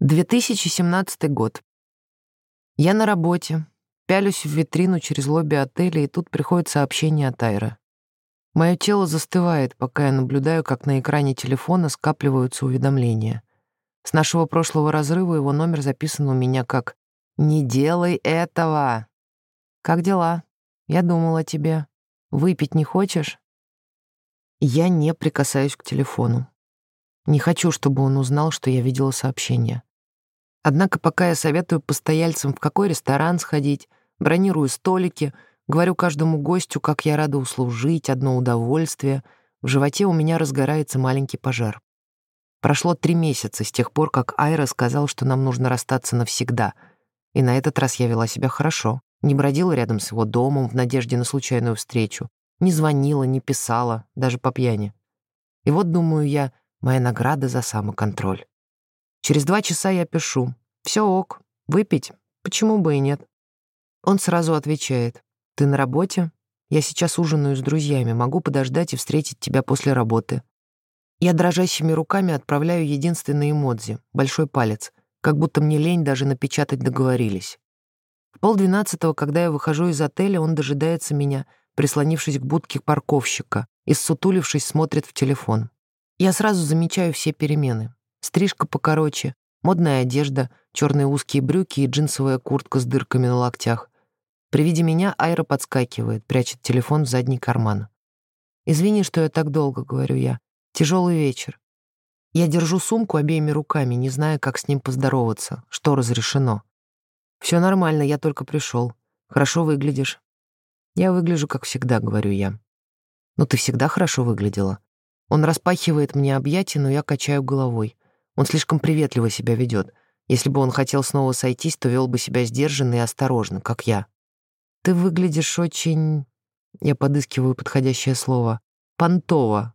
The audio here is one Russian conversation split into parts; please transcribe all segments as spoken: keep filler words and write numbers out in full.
две тысячи семнадцатый год. Я на работе, пялюсь в витрину через лобби отеля, и тут приходит сообщение от Айры. Мое тело застывает, пока я наблюдаю, как на экране телефона скапливаются уведомления. С нашего прошлого разрыва его номер записан у меня как «Не делай этого!» «Как дела? Я думала о тебе. Выпить не хочешь?» Я не прикасаюсь к телефону. Не хочу, чтобы он узнал, что я видела сообщение. Однако пока я советую постояльцам, в какой ресторан сходить, бронирую столики, говорю каждому гостю, как я рада услужить, одно удовольствие, в животе у меня разгорается маленький пожар. Прошло три месяца с тех пор, как Айра сказал, что нам нужно расстаться навсегда, и на этот раз я вела себя хорошо, не бродила рядом с его домом в надежде на случайную встречу, не звонила, не писала, даже по пьяни. И вот, думаю я, моя награда за самоконтроль. Через два часа я пишу: «Все ок, выпить? Почему бы и нет?» Он сразу отвечает: «Ты на работе? Я сейчас ужинаю с друзьями, могу подождать и встретить тебя после работы». Я дрожащими руками отправляю единственный эмодзи — большой палец, как будто мне лень даже напечатать «договорились». В полдвенадцатого, когда я выхожу из отеля, он дожидается меня, прислонившись к будке парковщика, и, ссутулившись, смотрит в телефон. Я сразу замечаю все перемены. Стрижка покороче, модная одежда, черные узкие брюки и джинсовая куртка с дырками на локтях. При виде меня Айра подскакивает, прячет телефон в задний карман. «Извини, что я так долго», — говорю я. «Тяжелый вечер». Я держу сумку обеими руками, не зная, как с ним поздороваться, что разрешено. «Все нормально, я только пришел. Хорошо выглядишь». «Я выгляжу, как всегда», — говорю я. «Ну, ты всегда хорошо выглядела». Он распахивает мне объятия, но я качаю головой. Он слишком приветливо себя ведет. Если бы он хотел снова сойтись, то вел бы себя сдержанно и осторожно, как я. «Ты выглядишь очень...» Я подыскиваю подходящее слово. «Понтово».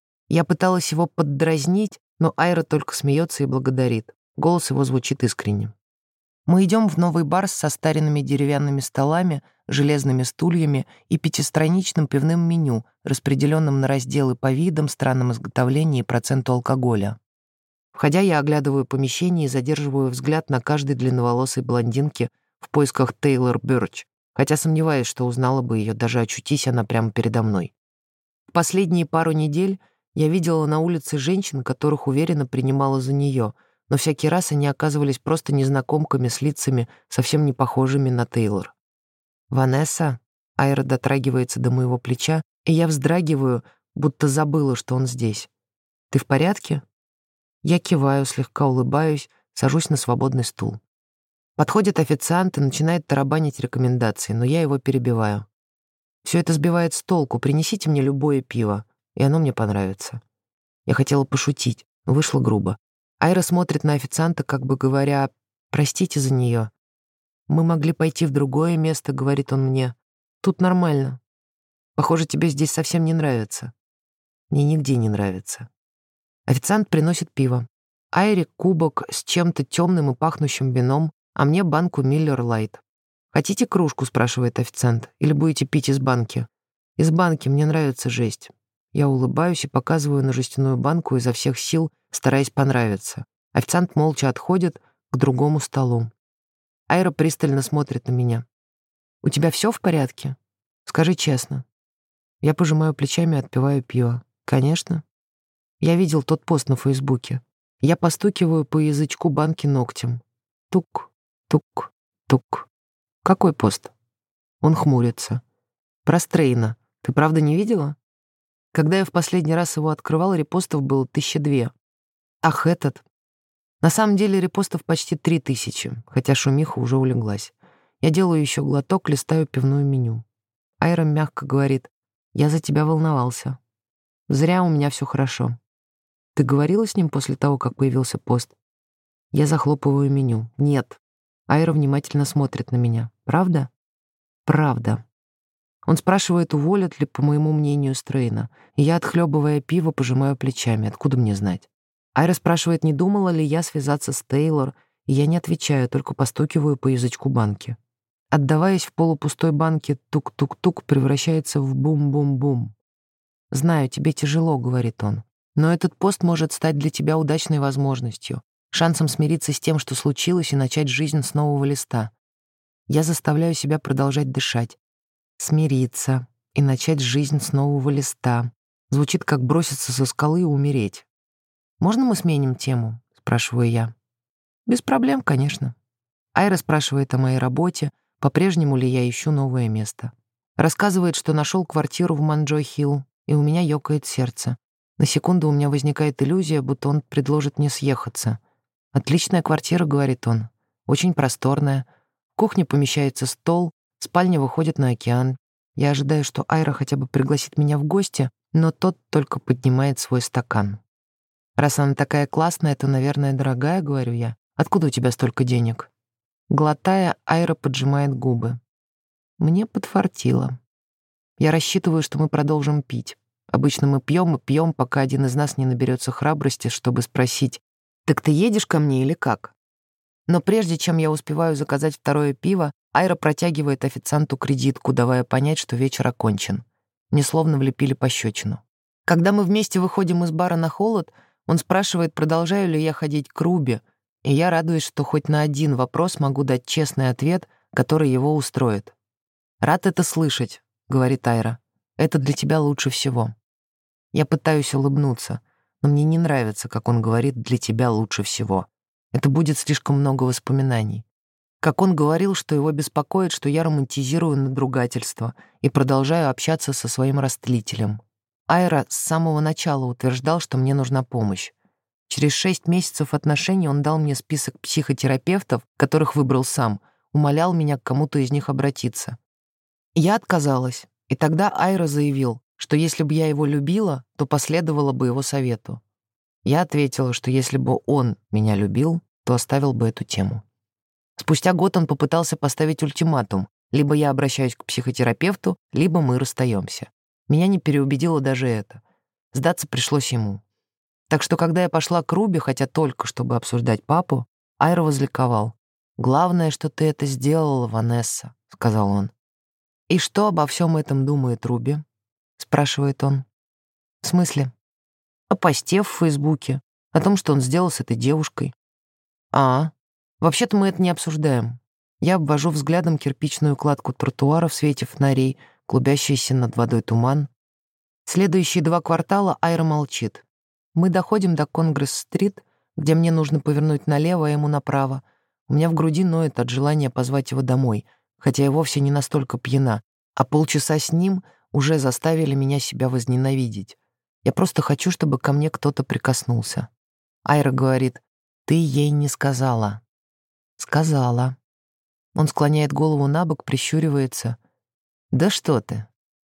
Я пыталась его поддразнить, но Айра только смеется и благодарит. Голос его звучит искренне. Мы идем в новый бар с состаренными деревянными столами, железными стульями и пятистраничным пивным меню, распределенным на разделы по видам, странам изготовления и проценту алкоголя. Входя, я оглядываю помещение и задерживаю взгляд на каждой длинноволосой блондинке в поисках Тейлор Бёрч, хотя сомневаюсь, что узнала бы ее, даже очутись она прямо передо мной. В последние пару недель я видела на улице женщин, которых уверенно принимала за нее, но всякий раз они оказывались просто незнакомками с лицами, совсем не похожими на Тейлор. «Ванесса?» — Айра дотрагивается до моего плеча, и я вздрагиваю, будто забыла, что он здесь. «Ты в порядке?» Я киваю, слегка улыбаюсь, сажусь на свободный стул. Подходит официант и начинает тарабанить рекомендации, но я его перебиваю. «Все это сбивает с толку, принесите мне любое пиво, и оно мне понравится». Я хотела пошутить, но вышло грубо. Айра смотрит на официанта, как бы говоря: «Простите за нее». «Мы могли пойти в другое место», — говорит он мне. «Тут нормально. Похоже, тебе здесь совсем не нравится». «Мне нигде не нравится». Официант приносит пиво. Айре кубок с чем-то темным и пахнущим вином, а мне банку Миллер Лайт. «Хотите кружку?» — спрашивает официант. «Или будете пить из банки?» «Из банки, мне нравится жесть». Я улыбаюсь и показываю на жестяную банку изо всех сил, стараясь понравиться. Официант молча отходит к другому столу. Айра пристально смотрит на меня. «У тебя все в порядке? Скажи честно». Я пожимаю плечами и отпиваю пиво. «Конечно». Я видел тот пост на Фейсбуке. Я постукиваю по язычку банки ногтем. Тук, тук, тук. «Какой пост?» Он хмурится. «Про Стрейна. Ты правда не видела?» Когда я в последний раз его открывал, репостов было тысяча две. Ах, этот. На самом деле репостов почти три тысячи, хотя шумиха уже улеглась. Я делаю еще глоток, листаю пивное меню. Айра мягко говорит: «Я за тебя волновался. Зря, у меня все хорошо». «Ты говорила с ним после того, как появился пост?» Я захлопываю меню. «Нет». Айра внимательно смотрит на меня. «Правда?» «Правда». Он спрашивает, уволят ли, по моему мнению, Стрейна, и я, отхлебывая пиво, пожимаю плечами. Откуда мне знать? Айра спрашивает, не думала ли я связаться с Тейлор, и я не отвечаю, только постукиваю по язычку банки. Отдаваясь в полупустой банке, тук-тук-тук превращается в бум-бум-бум. «Знаю, тебе тяжело», — говорит он, «но этот пост может стать для тебя удачной возможностью. шансом смириться с тем, что случилось, и начать жизнь с нового листа. Я заставляю себя продолжать дышать. Смириться и начать жизнь с нового листа. Звучит, как броситься со скалы и умереть. «Можно мы сменим тему?» — спрашиваю я. «Без проблем, конечно». Айра спрашивает о моей работе, по-прежнему ли я ищу новое место. Рассказывает, что нашел квартиру в Манджой-Хилл, и у меня ёкает сердце. На секунду у меня возникает иллюзия, будто он предложит мне съехаться. «Отличная квартира», — говорит он. «Очень просторная. В кухне помещается стол, спальня выходит на океан. Я ожидаю, что Айра хотя бы пригласит меня в гости, но тот только поднимает свой стакан. «Раз она такая классная, то, наверное, дорогая», — говорю я. «Откуда у тебя столько денег?» Глотая, Айра поджимает губы. Мне подфартило. Я рассчитываю, что мы продолжим пить. Обычно мы пьем и пьем, пока один из нас не наберется храбрости, чтобы спросить: «Так ты едешь ко мне или как?» Но прежде чем я успеваю заказать второе пиво, Айра протягивает официанту кредитку, давая понять, что вечер окончен. Мне словно влепили пощечину. Когда мы вместе выходим из бара на холод, он спрашивает, продолжаю ли я ходить к Руби, и я радуюсь, что хоть на один вопрос могу дать честный ответ, который его устроит. «Рад это слышать», — говорит Айра. «Это для тебя лучше всего». Я пытаюсь улыбнуться, но мне не нравится, как он говорит «для тебя лучше всего». Это будет слишком много воспоминаний. Как он говорил, что его беспокоит, что я романтизирую надругательство и продолжаю общаться со своим растлителем. Айра с самого начала утверждал, что мне нужна помощь. Через шесть месяцев отношений он дал мне список психотерапевтов, которых выбрал сам, умолял меня к кому-то из них обратиться. Я отказалась, и тогда Айра заявил, что если бы я его любила, то последовала бы его совету. Я ответила, что если бы он меня любил, то оставил бы эту тему. Спустя год он попытался поставить ультиматум: либо я обращаюсь к психотерапевту, либо мы расстаемся. Меня не переубедило даже это. Сдаться пришлось ему. Так что, когда я пошла к Руби, хотя только чтобы обсуждать папу, Айра возликовал. «Главное, что ты это сделала, Ванесса», — сказал он. «И что обо всем этом думает Руби?» — спрашивает он. «В смысле?» «О посте в Фейсбуке, о том, что он сделал с этой девушкой». «А, вообще-то мы это не обсуждаем». Я обвожу взглядом кирпичную кладку тротуара в свете фонарей, клубящийся над водой туман. Следующие два квартала Айра молчит. Мы доходим до Конгресс-стрит, где мне нужно повернуть налево, а ему направо. У меня в груди ноет от желания позвать его домой, хотя я вовсе не настолько пьяна, а полчаса с ним уже заставили меня себя возненавидеть. Я просто хочу, чтобы ко мне кто-то прикоснулся. Айра говорит: «Ты ей не сказала». «Сказала». Он склоняет голову набок, прищуривается. «Да что ты?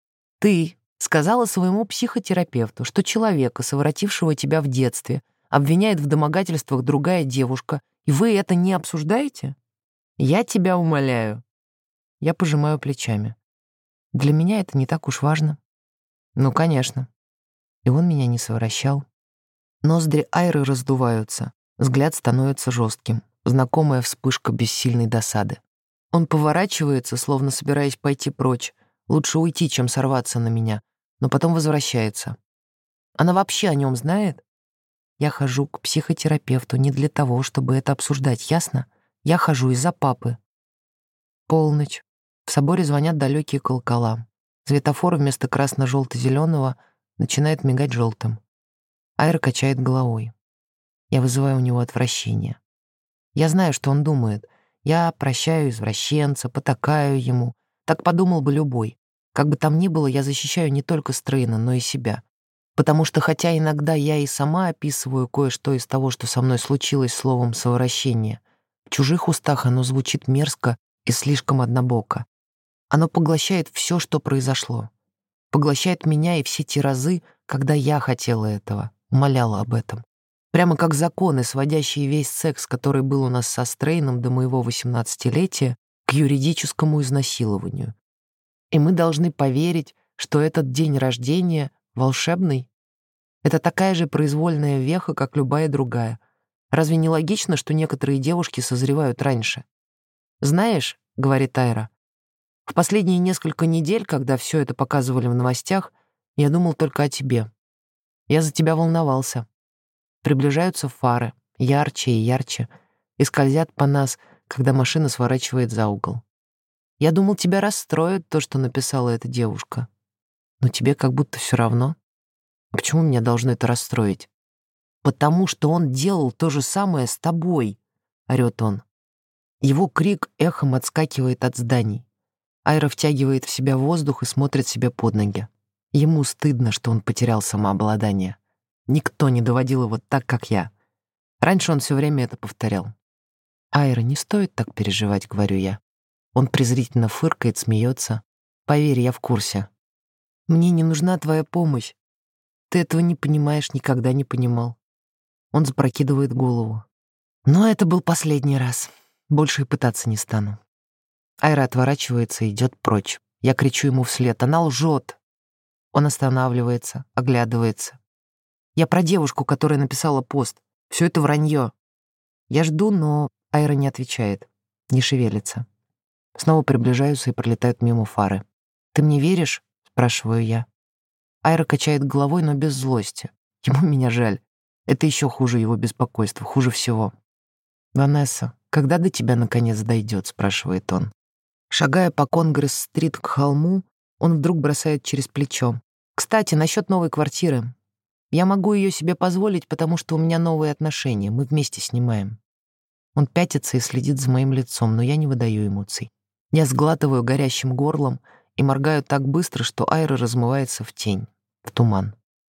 Ты сказала своему психотерапевту, что человека, совратившего тебя в детстве, обвиняет в домогательствах другая девушка, и вы это не обсуждаете? Я тебя умоляю». Я пожимаю плечами. Для меня это не так уж важно. Ну, конечно. И он меня не совращал. Ноздри Айры раздуваются, взгляд становится жестким, знакомая вспышка бессильной досады. Он поворачивается, словно собираясь пойти прочь. Лучше уйти, чем сорваться на меня, но потом возвращается. Она вообще о нем знает? Я хожу к психотерапевту не для того, чтобы это обсуждать, ясно? Я хожу из-за папы. Полночь. В соборе звонят далекие колокола. Светофор вместо красно-желто-зеленого начинает мигать желтым. Айра качает головой. Я вызываю у него отвращение. Я знаю, что он думает. Я прощаю извращенца, потакаю ему. Так подумал бы любой. Как бы там ни было, я защищаю не только Стрейна, но и себя. Потому что хотя иногда я и сама описываю кое-что из того, что со мной случилось словом «совращение», в чужих устах оно звучит мерзко и слишком однобоко. Оно поглощает все, что произошло. Поглощает меня и все те разы, когда я хотела этого, умоляла об этом. Прямо как законы, сводящие весь секс, который был у нас со Стрейном до моего восемнадцатилетия, к юридическому изнасилованию. И мы должны поверить, что этот день рождения волшебный. Это такая же произвольная веха, как любая другая. Разве не логично, что некоторые девушки созревают раньше? «Знаешь, — говорит Айра, — в последние несколько недель, когда все это показывали в новостях, я думал только о тебе. Я за тебя волновался. Приближаются фары, ярче и ярче, и скользят по нас, когда машина сворачивает за угол. Я думал, тебя расстроит то, что написала эта девушка. Но тебе как будто все равно. Почему меня должно это расстроить? Потому что он делал то же самое с тобой, орёт он. Его крик эхом отскакивает от зданий. Айра втягивает в себя воздух и смотрит себе под ноги. Ему стыдно, что он потерял самообладание. Никто не доводил его так, как я. Раньше он все время это повторял. «Айра, не стоит так переживать», — говорю я. Он презрительно фыркает, смеется. «Поверь, я в курсе. Мне не нужна твоя помощь. Ты этого не понимаешь, никогда не понимал». Он запрокидывает голову. Но это был последний раз. Больше и пытаться не стану. Айра отворачивается и идет прочь. Я кричу ему вслед: «Она лжет!» Он останавливается, оглядывается. «Я про девушку, которая написала пост. Все это вранье». Я жду, но Айра не отвечает, не шевелится. Снова приближаются и пролетают мимо фары. «Ты мне веришь?» — спрашиваю я. Айра качает головой, но без злости. Ему меня жаль. Это еще хуже его беспокойства, хуже всего. «Ванесса, когда до тебя наконец дойдет?» — спрашивает он. Шагая по Конгресс-стрит к холму, он вдруг бросает через плечо: «Кстати, насчет новой квартиры. Я могу ее себе позволить, потому что у меня новые отношения, мы вместе снимаем». Он пятится и следит за моим лицом, но я не выдаю эмоций. Я сглатываю горящим горлом и моргаю так быстро, что Айра размывается в тень, в туман.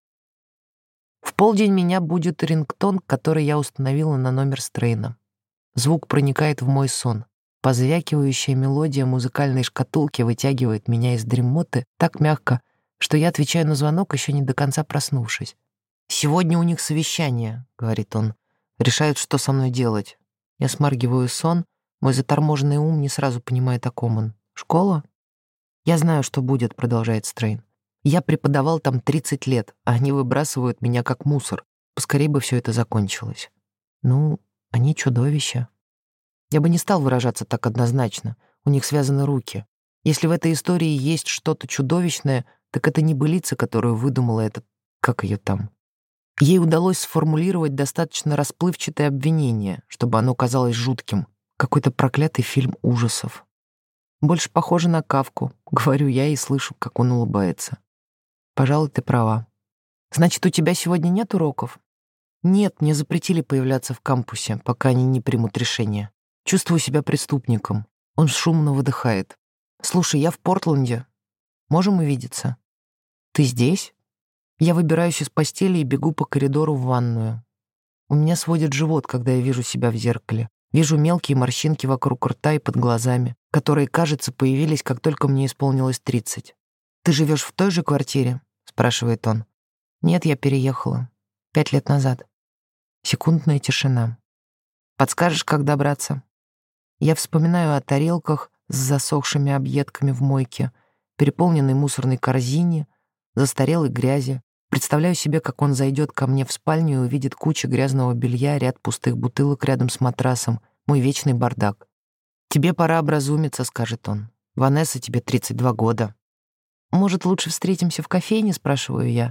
В полдень меня будет рингтон, который я установила на номер Стрейна. Звук проникает в мой сон. Позвякивающая мелодия музыкальной шкатулки вытягивает меня из дремоты так мягко, что я отвечаю на звонок, еще не до конца проснувшись. «Сегодня у них совещание», — говорит он. «Решают, что со мной делать». Я смаргиваю сон. Мой заторможенный ум не сразу понимает, о ком он. «Школа?» «Я знаю, что будет», — продолжает Стрейн. «Я преподавал там тридцать лет, а они выбрасывают меня как мусор. Поскорее бы все это закончилось». «Ну, они чудовища». Я бы не стал выражаться так однозначно. У них связаны руки. Если в этой истории есть что-то чудовищное, так это небылица, которую выдумала эта... как ее там. Ей удалось сформулировать достаточно расплывчатое обвинение, чтобы оно казалось жутким. Какой-то проклятый фильм ужасов. Больше похоже на Кафку, говорю я и слышу, как он улыбается. Пожалуй, ты права. Значит, у тебя сегодня нет уроков? Нет, мне запретили появляться в кампусе, пока они не примут решение. Чувствую себя преступником. Он шумно выдыхает. Слушай, я в Портленде. Можем увидеться? Ты здесь? Я выбираюсь из постели и бегу по коридору в ванную. У меня сводит живот, когда я вижу себя в зеркале. Вижу мелкие морщинки вокруг рта и под глазами, которые, кажется, появились, как только мне исполнилось тридцать. «Ты живешь в той же квартире?» — спрашивает он. «Нет, я переехала. Пять лет назад». Секундная тишина. «Подскажешь, как добраться?» Я вспоминаю о тарелках с засохшими объедками в мойке, переполненной мусорной корзине, застарелой грязи. Представляю себе, как он зайдет ко мне в спальню и увидит кучу грязного белья, ряд пустых бутылок рядом с матрасом, мой вечный бардак. «Тебе пора образумиться», — скажет он. «Ванесса, тебе тридцать два года». «Может, лучше встретимся в кофейне?» — спрашиваю я.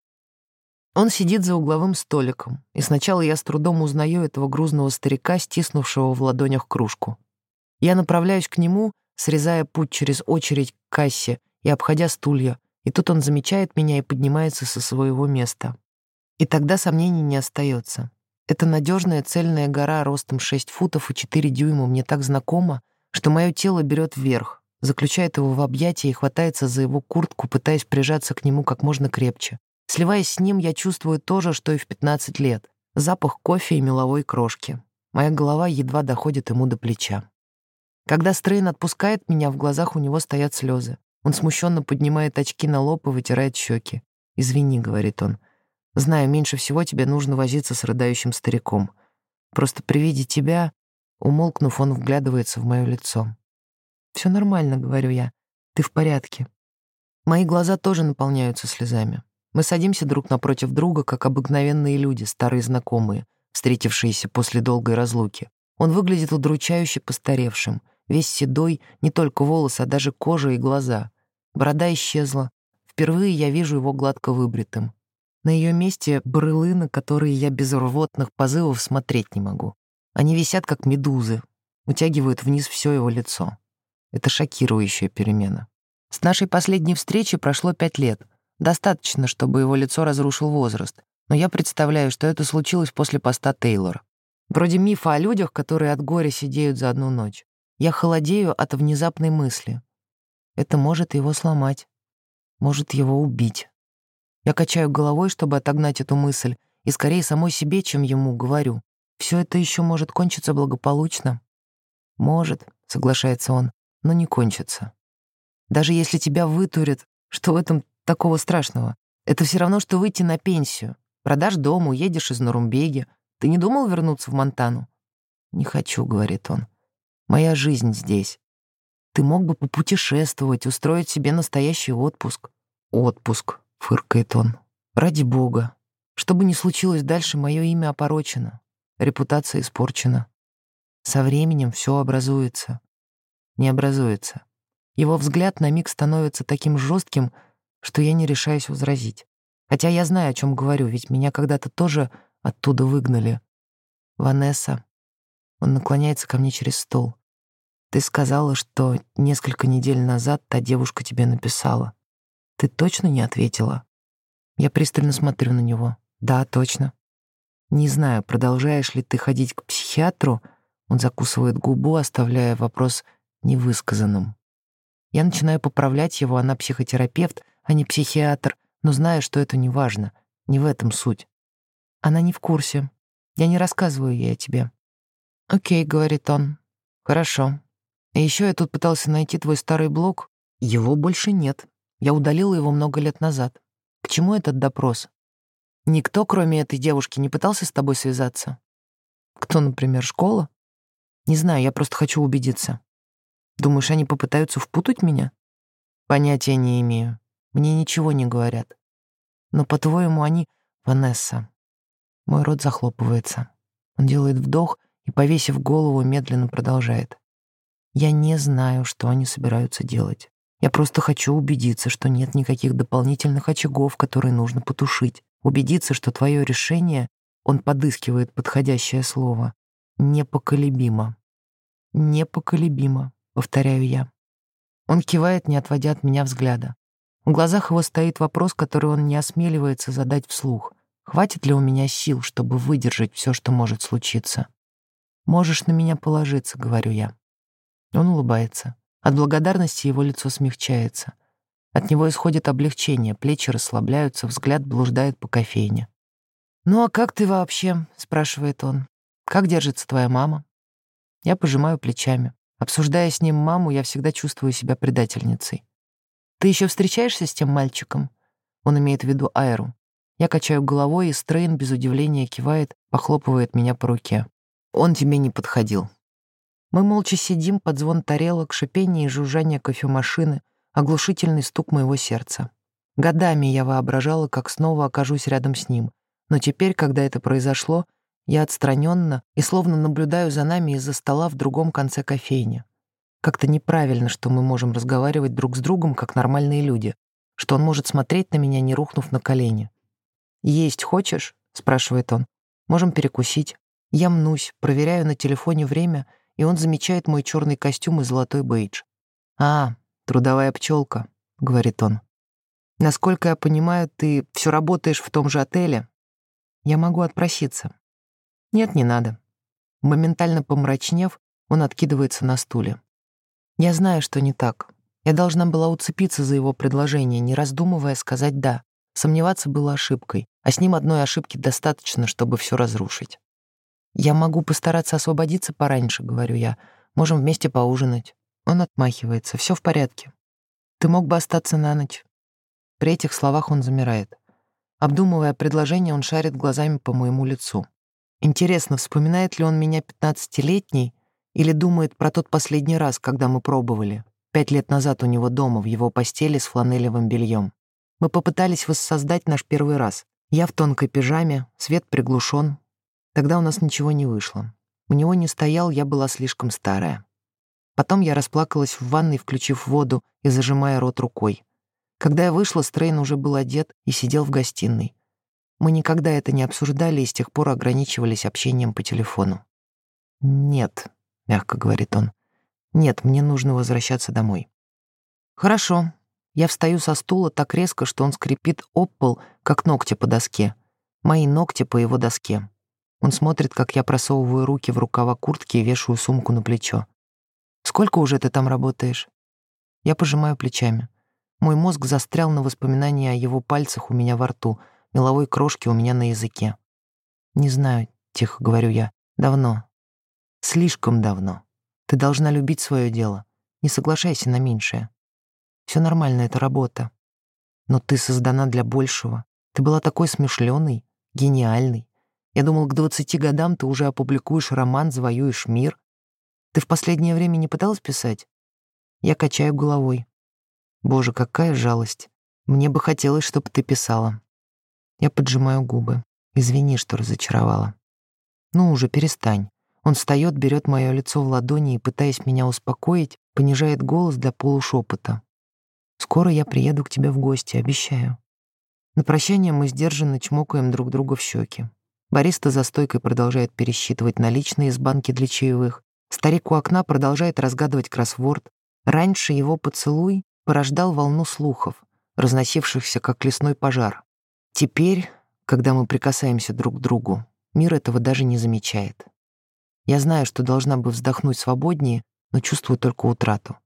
Он сидит за угловым столиком, и сначала я с трудом узнаю этого грузного старика, стиснувшего в ладонях кружку. Я направляюсь к нему, срезая путь через очередь к кассе и обходя стулья, и тут он замечает меня и поднимается со своего места. И тогда сомнений не остается. Эта надежная цельная гора ростом шесть футов и четыре дюйма мне так знакома, что мое тело берет вверх, заключает его в объятия и хватается за его куртку, пытаясь прижаться к нему как можно крепче. Сливаясь с ним, я чувствую то же, что и в пятнадцать лет. Запах кофе и меловой крошки. Моя голова едва доходит ему до плеча. Когда Стрейн отпускает меня, в глазах у него стоят слезы. Он смущенно поднимает очки на лоб и вытирает щеки. «Извини», — говорит он. «Знаю, меньше всего тебе нужно возиться с рыдающим стариком. Просто при виде тебя...» Умолкнув, он вглядывается в мое лицо. «Все нормально», — говорю я. «Ты в порядке». Мои глаза тоже наполняются слезами. Мы садимся друг напротив друга, как обыкновенные люди, старые знакомые, встретившиеся после долгой разлуки. Он выглядит удручающе постаревшим, весь седой, не только волосы, а даже кожа и глаза. Борода исчезла. Впервые я вижу его гладко выбритым. На ее месте брылы, на которые я без рвотных позывов смотреть не могу. Они висят, как медузы, утягивают вниз все его лицо. Это шокирующая перемена. С нашей последней встречи прошло пять лет. Достаточно, чтобы его лицо разрушил возраст. Но я представляю, что это случилось после поста Тейлора. Вроде мифа о людях, которые от горя сидеют за одну ночь. Я холодею от внезапной мысли. Это может его сломать. Может его убить. Я качаю головой, чтобы отогнать эту мысль, и скорее самой себе, чем ему, говорю. Все это еще может кончиться благополучно. Может, соглашается он, но не кончится. Даже если тебя вытурят, что в этом такого страшного? Это все равно, что выйти на пенсию. Продашь дом, уедешь из Норумбеги. Ты не думал вернуться в Монтану? Не хочу, говорит он. Моя жизнь здесь. Ты мог бы попутешествовать, устроить себе настоящий отпуск. Отпуск, фыркает он. Ради бога. Что бы ни случилось дальше, мое имя опорочено. Репутация испорчена. Со временем все образуется. Не образуется. Его взгляд на миг становится таким жестким, что я не решаюсь возразить. Хотя я знаю, о чем говорю, ведь меня когда-то тоже оттуда выгнали. Ванесса. Он наклоняется ко мне через стол. Ты сказала, что несколько недель назад та девушка тебе написала. Ты точно не ответила? Я пристально смотрю на него. Да, точно. Не знаю, продолжаешь ли ты ходить к психиатру. Он закусывает губу, оставляя вопрос невысказанным. Я начинаю поправлять его, она психотерапевт, а не психиатр, но знаю, что это не важно, не в этом суть. Она не в курсе. Я не рассказываю ей о тебе. «Окей», — говорит он. «Хорошо. И еще я тут пытался найти твой старый блог. Его больше нет. Я удалила его много лет назад. К чему этот допрос? Никто, кроме этой девушки, не пытался с тобой связаться? Кто, например, школа? Не знаю, я просто хочу убедиться. Думаешь, они попытаются впутать меня? Понятия не имею. Мне ничего не говорят. Но, по-твоему, они... Ванесса». Мой рот захлопывается. Он делает вдох и, повесив голову, медленно продолжает. «Я не знаю, что они собираются делать. Я просто хочу убедиться, что нет никаких дополнительных очагов, которые нужно потушить. Убедиться, что твое решение, он подыскивает подходящее слово, непоколебимо. Непоколебимо, повторяю я. Он кивает, не отводя от меня взгляда. В глазах его стоит вопрос, который он не осмеливается задать вслух. Хватит ли у меня сил, чтобы выдержать все, что может случиться? «Можешь на меня положиться», — говорю я. Он улыбается. От благодарности его лицо смягчается. От него исходит облегчение, плечи расслабляются, взгляд блуждает по кофейне. «Ну а как ты вообще?» — спрашивает он. «Как держится твоя мама?» Я пожимаю плечами. Обсуждая с ним маму, я всегда чувствую себя предательницей. «Ты еще встречаешься с тем мальчиком?» Он имеет в виду Айру. Я качаю головой, и Стрейн без удивления кивает, похлопывает меня по руке. «Он тебе не подходил». Мы молча сидим под звон тарелок, шипение и жужжание кофемашины, оглушительный стук моего сердца. Годами я воображала, как снова окажусь рядом с ним, но теперь, когда это произошло, я отстраненно и словно наблюдаю за нами из-за стола в другом конце кофейни. Как-то неправильно, что мы можем разговаривать друг с другом, как нормальные люди, что он может смотреть на меня, не рухнув на колени. «Есть хочешь?» — спрашивает он. «Можем перекусить». Я мнусь, проверяю на телефоне время, и он замечает мой черный костюм и золотой бейдж. «А, трудовая пчелка», — говорит он. «Насколько я понимаю, ты все работаешь в том же отеле? Я могу отпроситься». «Нет, не надо». Моментально помрачнев, он откидывается на стуле. Я знаю, что не так. Я должна была уцепиться за его предложение, не раздумывая сказать «да». Сомневаться было ошибкой, а с ним одной ошибки достаточно, чтобы все разрушить. «Я могу постараться освободиться пораньше», — говорю я. «Можем вместе поужинать». Он отмахивается. «Все в порядке. Ты мог бы остаться на ночь». При этих словах он замирает. Обдумывая предложение, он шарит глазами по моему лицу. Интересно, вспоминает ли он меня пятнадцатилетней или думает про тот последний раз, когда мы пробовали, пять лет назад у него дома, в его постели с фланелевым бельем. Мы попытались воссоздать наш первый раз. Я в тонкой пижаме, свет приглушен. Тогда у нас ничего не вышло. У него не стоял, я была слишком старая. Потом я расплакалась в ванной, включив воду и зажимая рот рукой. Когда я вышла, Стрейн уже был одет и сидел в гостиной. Мы никогда это не обсуждали и с тех пор ограничивались общением по телефону. «Нет», — мягко говорит он, — «нет, мне нужно возвращаться домой». «Хорошо». Я встаю со стула так резко, что он скрипит об пол, как ногти по доске. Мои ногти по его доске. Он смотрит, как я просовываю руки в рукава куртки и вешаю сумку на плечо. «Сколько уже ты там работаешь?» Я пожимаю плечами. Мой мозг застрял на воспоминании о его пальцах у меня во рту, меловой крошке у меня на языке. «Не знаю», — тихо говорю я, — «давно. Слишком давно. Ты должна любить свое дело. Не соглашайся на меньшее. Все нормально, это работа. Но ты создана для большего. Ты была такой смышленой, гениальной. Я думал, к двадцати годам ты уже опубликуешь роман, завоюешь мир. Ты в последнее время не пыталась писать?» Я качаю головой. «Боже, какая жалость. Мне бы хотелось, чтобы ты писала». Я поджимаю губы. «Извини, что разочаровала». «Ну уже, перестань». Он встает, берет мое лицо в ладони и, пытаясь меня успокоить, понижает голос до полушепота. «Скоро я приеду к тебе в гости, обещаю». На прощание мы сдержанно чмокаем друг друга в щеки. Бариста за стойкой продолжает пересчитывать наличные из банки для чаевых. Старик у окна продолжает разгадывать кроссворд. Раньше его поцелуй порождал волну слухов, разносившихся как лесной пожар. Теперь, когда мы прикасаемся друг к другу, мир этого даже не замечает. Я знаю, что должна бы вздохнуть свободнее, но чувствую только утрату.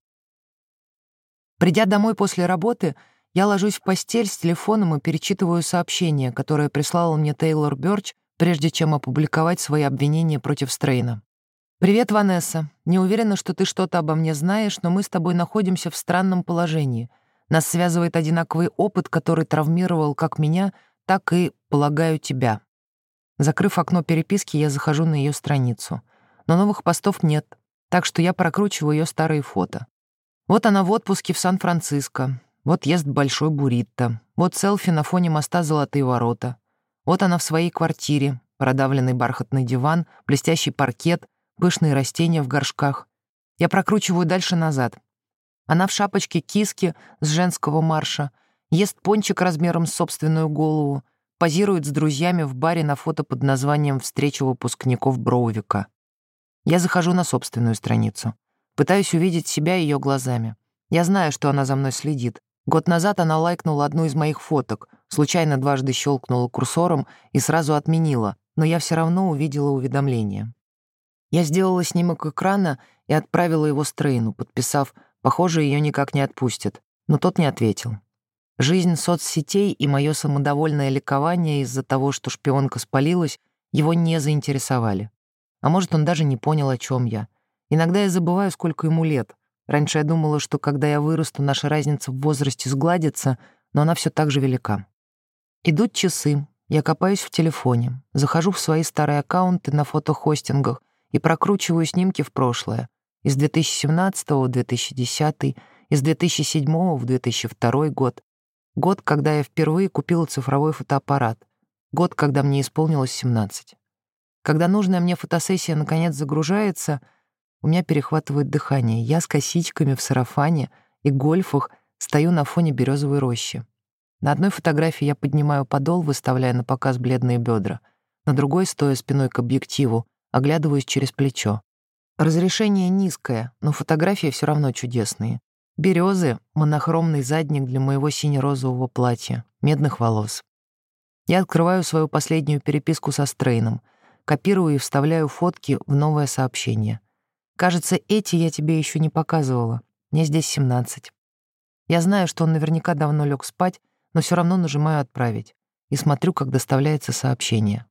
Придя домой после работы, я ложусь в постель с телефоном и перечитываю сообщение, которое прислала мне Тейлор Бёрч, прежде чем опубликовать свои обвинения против Стрейна. «Привет, Ванесса. Не уверена, что ты что-то обо мне знаешь, но мы с тобой находимся в странном положении. Нас связывает одинаковый опыт, который травмировал как меня, так и, полагаю, тебя». Закрыв окно переписки, я захожу на ее страницу. Но новых постов нет, так что я прокручиваю ее старые фото. Вот она в отпуске в Сан-Франциско. Вот ест большой буррито. Вот селфи на фоне моста «Золотые ворота». Вот она в своей квартире. Продавленный бархатный диван, блестящий паркет, пышные растения в горшках. Я прокручиваю дальше назад. Она в шапочке киски с женского марша, ест пончик размером с собственную голову, позирует с друзьями в баре на фото под названием «Встреча выпускников Броувика». Я захожу на собственную страницу. Пытаюсь увидеть себя ее глазами. Я знаю, что она за мной следит. Год назад она лайкнула одну из моих фоток, случайно дважды щелкнула курсором и сразу отменила, но я все равно увидела уведомление. Я сделала снимок экрана и отправила его Стрейну, подписав: «Похоже, ее никак не отпустят», но тот не ответил. Жизнь соцсетей и мое самодовольное ликование из-за того, что шпионка спалилась, его не заинтересовали. А может, он даже не понял, о чем я. Иногда я забываю, сколько ему лет. Раньше я думала, что когда я вырасту, наша разница в возрасте сгладится, но она все так же велика. Идут часы, я копаюсь в телефоне, захожу в свои старые аккаунты на фотохостингах и прокручиваю снимки в прошлое. Из две тысячи семнадцатого в две тысячи десятый, из две тысячи седьмого в две тысячи второй год. Год, когда я впервые купила цифровой фотоаппарат. Год, когда мне исполнилось семнадцать. Когда нужная мне фотосессия наконец загружается, у меня перехватывает дыхание. Я с косичками в сарафане и гольфах стою на фоне березовой рощи. На одной фотографии я поднимаю подол, выставляя на показ бледные бедра. На другой, стоя спиной к объективу, оглядываюсь через плечо. Разрешение низкое, но фотографии все равно чудесные. Березы, монохромный задник для моего сине-розового платья, медных волос. Я открываю свою последнюю переписку со Стрейном, копирую и вставляю фотки в новое сообщение. Кажется, эти я тебе еще не показывала. Мне здесь семнадцать. Я знаю, что он наверняка давно лег спать, но все равно нажимаю «Отправить» и смотрю, как доставляется сообщение.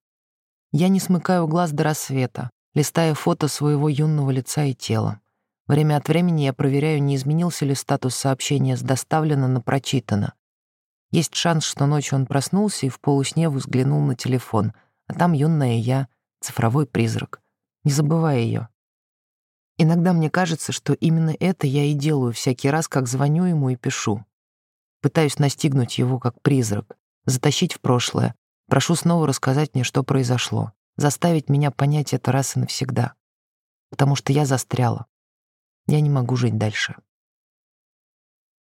Я не смыкаю глаз до рассвета, листая фото своего юного лица и тела. Время от времени я проверяю, не изменился ли статус сообщения с «доставлено» на «прочитано». Есть шанс, что ночью он проснулся и в полусне взглянул на телефон, а там юная я, цифровой призрак. Не забывай ее. Иногда мне кажется, что именно это я и делаю всякий раз, как звоню ему и пишу. Пытаюсь настигнуть его как призрак, затащить в прошлое, прошу снова рассказать мне, что произошло, заставить меня понять это раз и навсегда. Потому что я застряла. Я не могу жить дальше.